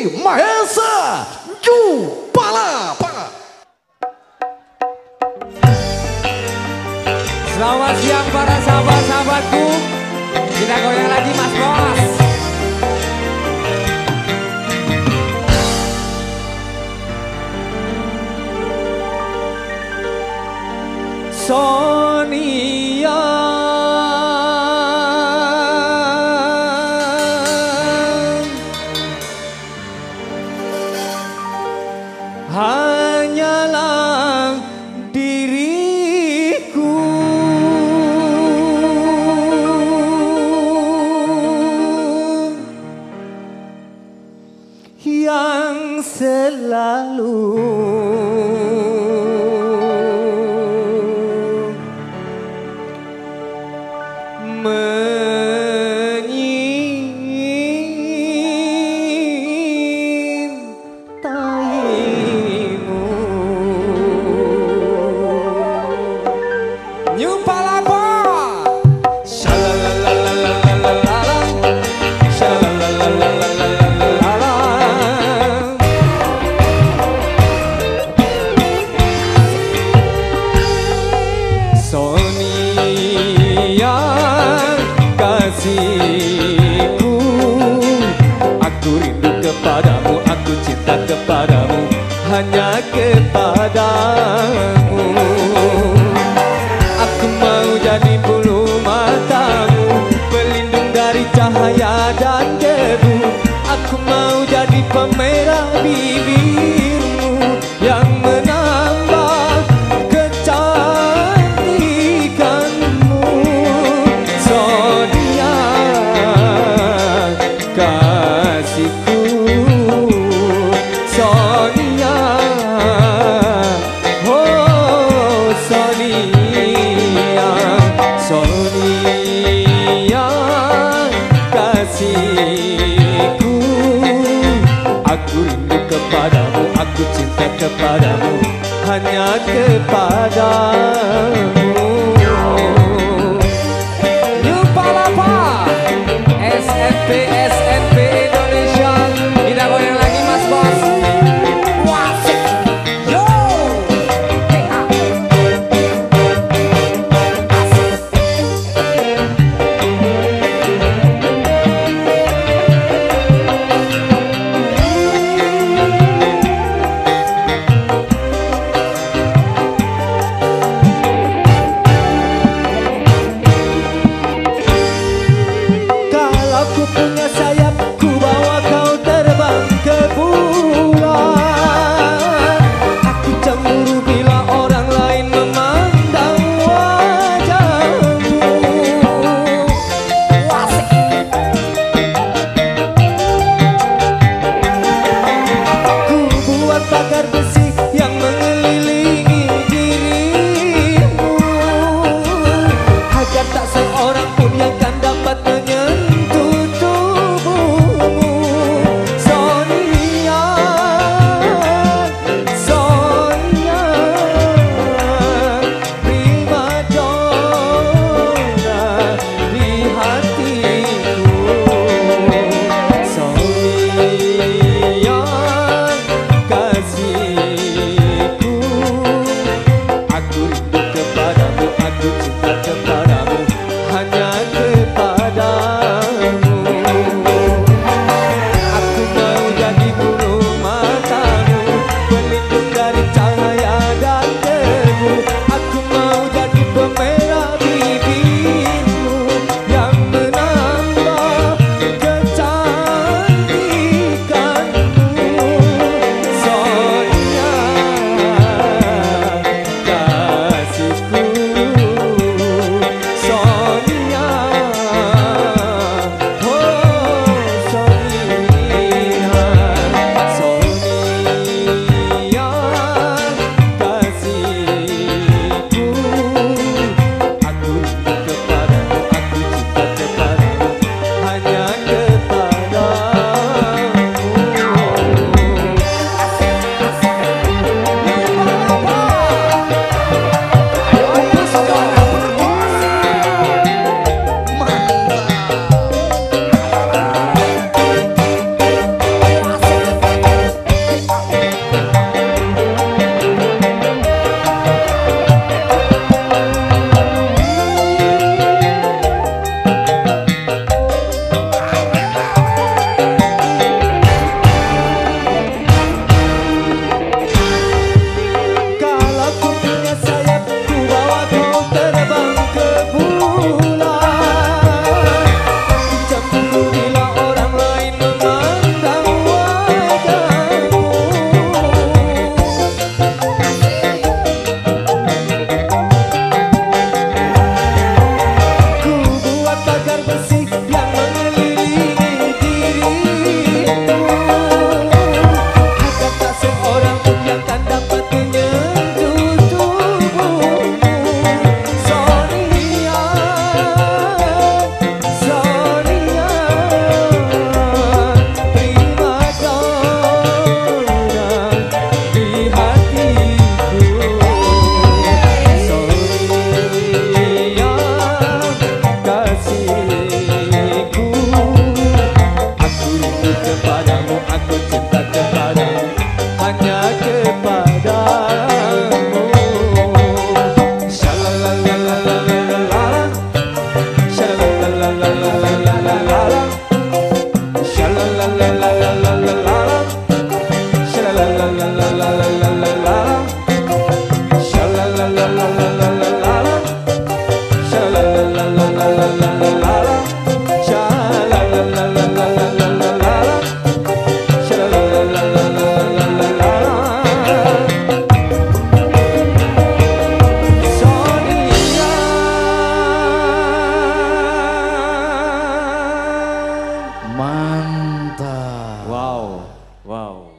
Mahesa Jupalapa. Selamat siang para sahabat-sahabatku. Kita goyang lagi Mas Bos. Sonia hanyalah diriku yang selalu menyintaimu. Jupalapa. Shalalalalalalalala. Shalalalalalalalala. Sonia kasihku, aku rindu kepadamu, aku cinta kepadamu, hanya kepadamu. Aku mau jadi bulu matamu, pelindung dari cahaya dan debu. Aku mau jadi pemerah bibirmu yang menambah kecantikanmu. Sonia kasihku, Sonia, oh Sonia, Sonia kasihku, aku rindu kepadamu, aku cinta kepadamu, hanya kepadamu. Jupalapa, SNP Indonesia. Kita goyang lagi Mas Bos. Wasik, yo, Wow, wow.